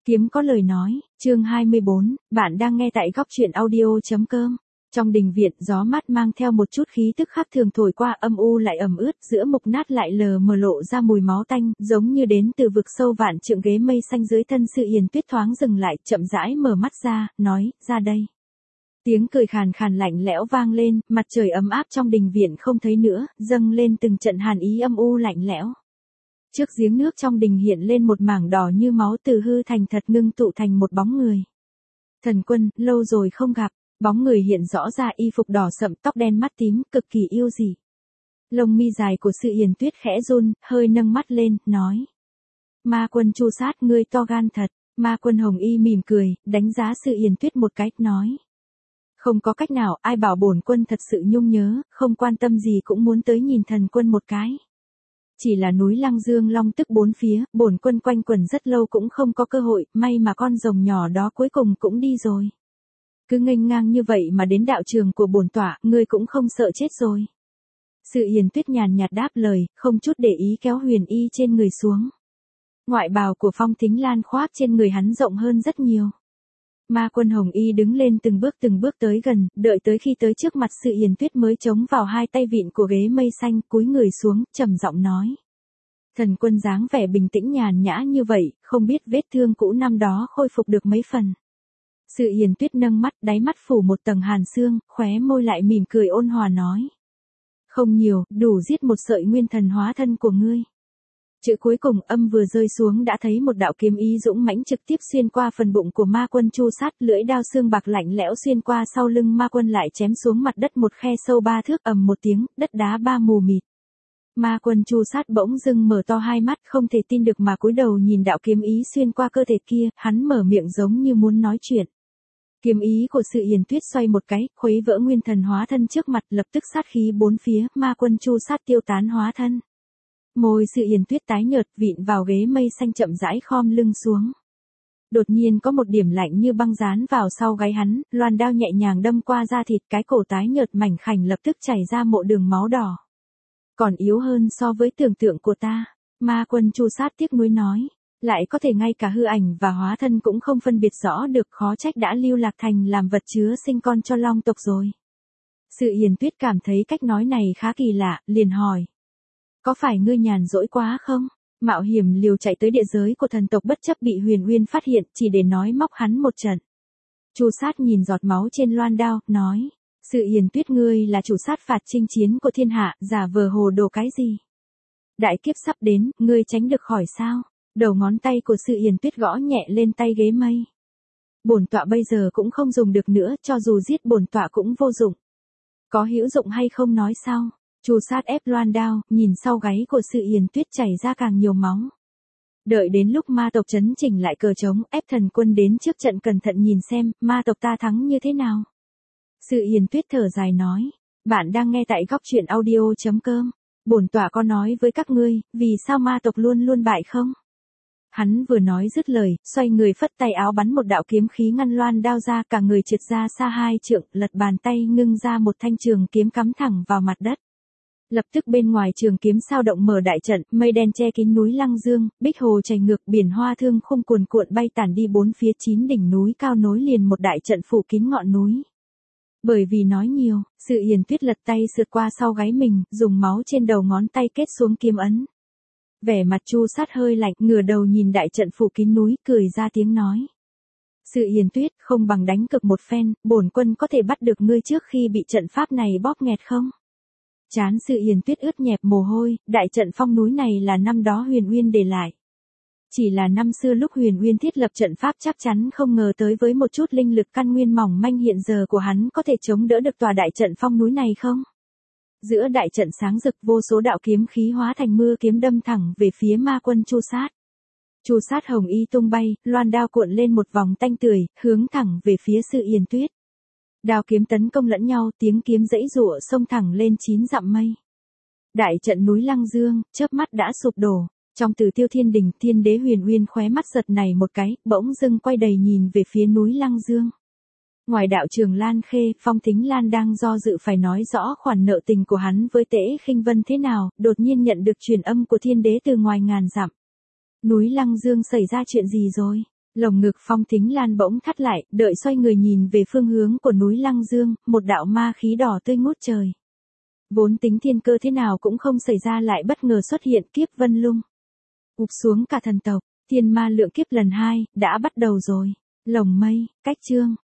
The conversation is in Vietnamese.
Kiếm có lời nói, chương 24, bạn đang nghe tại góc truyện audio.com. Trong đình viện, gió mát mang theo một chút khí tức khác thường thổi qua, âm u lại ẩm ướt, giữa mục nát lại lờ mờ lộ ra mùi máu tanh, giống như đến từ vực sâu vạn trượng. Ghế mây xanh dưới thân Sự Yên Tuyết thoáng dừng lại, chậm rãi mở mắt ra, nói, ra đây. Tiếng cười khàn khàn lạnh lẽo vang lên, mặt trời ấm áp trong đình viện không thấy nữa, dâng lên từng trận hàn ý âm u lạnh lẽo. Trước giếng nước trong đình hiện lên một mảng đỏ như máu, từ hư thành thật ngưng tụ thành một bóng người. Thần Quân, lâu rồi không gặp. Bóng người hiện rõ ra, y phục đỏ sậm, tóc đen mắt tím, cực kỳ yêu dị. Lông mi dài của Sự Yên Tuyết khẽ run, hơi nâng mắt lên, nói. Ma Quân Chu Sát, ngươi to gan thật. Ma Quân Hồng Y mỉm cười, đánh giá Sự Yên Tuyết một cách, nói. Không có cách nào, ai bảo bổn quân thật sự nhung nhớ, không quan tâm gì cũng muốn tới nhìn thần quân một cái. Chỉ là núi Lăng Dương long tức bốn phía, bổn quân quanh quẩn rất lâu cũng không có cơ hội, may mà con rồng nhỏ đó cuối cùng cũng đi rồi. Cứ nghênh ngang như vậy mà đến đạo trường của bổn tọa, ngươi cũng không sợ chết rồi. Sự Yên Tuyết nhàn nhạt đáp lời, không chút để ý kéo huyền y trên người xuống. Ngoại bào của Phong Thính Lan khoác trên người hắn rộng hơn rất nhiều. Ma Quân Hồng Y đứng lên từng bước tới gần, đợi tới khi tới trước mặt Sự Yên Tuyết mới chống vào hai tay vịn của ghế mây xanh, cúi người xuống, trầm giọng nói. Thần Quân dáng vẻ bình tĩnh nhàn nhã như vậy, không biết vết thương cũ năm đó khôi phục được mấy phần. Sự Yên Tuyết nâng mắt, đáy mắt phủ một tầng hàn sương, khóe môi lại mỉm cười ôn hòa nói. Không nhiều, đủ giết một sợi nguyên thần hóa thân của ngươi. Chữ cuối cùng âm vừa rơi xuống đã thấy một đạo kiếm ý dũng mãnh trực tiếp xuyên qua phần bụng của Ma Quân Chu Sát, lưỡi đao xương bạc lạnh lẽo xuyên qua sau lưng Ma Quân lại chém xuống mặt đất một khe sâu 3 thước, ầm một tiếng, đất đá ba mù mịt. Ma Quân Chu Sát bỗng dưng mở to hai mắt, không thể tin được mà cúi đầu nhìn đạo kiếm ý xuyên qua cơ thể kia, hắn mở miệng giống như muốn nói chuyện. Kiếm ý của Sự Yên Tuyết xoay một cái, khuấy vỡ nguyên thần hóa thân trước mặt, lập tức sát khí bốn phía, Ma Quân Chu Sát tiêu tán hóa thân. Môi Sự Yên Tuyết tái nhợt, vịn vào ghế mây xanh chậm rãi khom lưng xuống. Đột nhiên có một điểm lạnh như băng dán vào sau gáy hắn, loan đao nhẹ nhàng đâm qua da thịt, cái cổ tái nhợt mảnh khảnh lập tức chảy ra một đường máu đỏ. Còn yếu hơn so với tưởng tượng của ta, Ma Quân Chu Sát tiếc nuối nói. Lại có thể ngay cả hư ảnh và hóa thân cũng không phân biệt rõ được, khó trách đã lưu lạc thành làm vật chứa sinh con cho long tộc rồi. Sự Yên Tuyết cảm thấy cách nói này khá kỳ lạ, liền hỏi. Có phải ngươi nhàn rỗi quá không? Mạo hiểm liều chạy tới địa giới của thần tộc bất chấp bị Huyền Uyên phát hiện, chỉ để nói móc hắn một trận. Chu Sát nhìn giọt máu trên loan đao, nói. Sự Yên Tuyết, ngươi là chủ sát phạt chinh chiến của thiên hạ, giả vờ hồ đồ cái gì? Đại kiếp sắp đến, ngươi tránh được khỏi sao? Đầu ngón tay của Sự Yên Tuyết gõ nhẹ lên tay ghế mây. Bổn tọa bây giờ cũng không dùng được nữa, cho dù giết bổn tọa cũng vô dụng. Có hữu dụng hay không nói sau. Chu Sát ép loan đao, nhìn sau gáy của Sự Yên Tuyết chảy ra càng nhiều máu. Đợi đến lúc ma tộc trấn chỉnh lại cờ trống, ép thần quân đến trước trận cẩn thận nhìn xem, ma tộc ta thắng như thế nào. Sự Yên Tuyết thở dài nói. Bạn đang nghe tại góc truyện audio.com. Bổn tọa có nói với các ngươi, vì sao ma tộc luôn luôn bại không? Hắn vừa nói dứt lời, xoay người phất tay áo bắn một đạo kiếm khí ngăn loan đao ra, cả người trượt ra xa 2 trượng, lật bàn tay ngưng ra một thanh trường kiếm cắm thẳng vào mặt đất. Lập tức bên ngoài trường kiếm sao động mở đại trận, mây đen che kín núi Lăng Dương, bích hồ chảy ngược, biển hoa thương khung cuồn cuộn bay tản đi bốn phía, 9 đỉnh núi cao nối liền một đại trận phủ kín ngọn núi. Bởi vì nói nhiều, Sự Yên Tuyết lật tay sượt qua sau gáy mình, dùng máu trên đầu ngón tay kết xuống kiếm ấn. Vẻ mặt Chu Sát hơi lạnh, ngửa đầu nhìn đại trận phủ kín núi, cười ra tiếng nói. Sự Yên Tuyết, không bằng đánh cực một phen, bổn quân có thể bắt được ngươi trước khi bị trận pháp này bóp nghẹt không? Trán Sự Yên Tuyết ướt nhẹp mồ hôi, đại trận phong núi này là năm đó Huyền Uyên để lại. Chỉ là năm xưa lúc Huyền Uyên thiết lập trận pháp chắc chắn không ngờ tới với một chút linh lực căn nguyên mỏng manh hiện giờ của hắn có thể chống đỡ được tòa đại trận phong núi này không? Giữa đại trận sáng rực, vô số đạo kiếm khí hóa thành mưa kiếm đâm thẳng về phía Ma Quân Chu Sát. Chu Sát hồng y tung bay, loan đao cuộn lên một vòng tanh tưởi, hướng thẳng về phía Sự Yên Tuyết. Đao kiếm tấn công lẫn nhau, tiếng kiếm giãy giụa xông thẳng lên 9 dặm mây. Đại trận núi Lăng Dương, chớp mắt đã sụp đổ. Trong Tử Tiêu Thiên Đình, Thiên Đế Huyền Uyên khóe mắt giật này một cái, bỗng dưng quay đầy nhìn về phía núi Lăng Dương. Ngoài đạo trường Lan Khê, Phong Thính Lan đang do dự phải nói rõ khoản nợ tình của hắn với Tễ Khinh Vân thế nào, đột nhiên nhận được truyền âm của Thiên Đế từ ngoài ngàn dặm. Núi Lăng Dương xảy ra chuyện gì rồi? Lồng ngực Phong Thính Lan bỗng thắt lại, đợi xoay người nhìn về phương hướng của núi Lăng Dương, một đạo ma khí đỏ tươi ngút trời. Vốn tính thiên cơ thế nào cũng không xảy ra lại bất ngờ xuất hiện kiếp vân lung. Ụp xuống cả thần tộc, thiên ma lượng kiếp lần 2, đã bắt đầu rồi. Lồng mây, cách chương.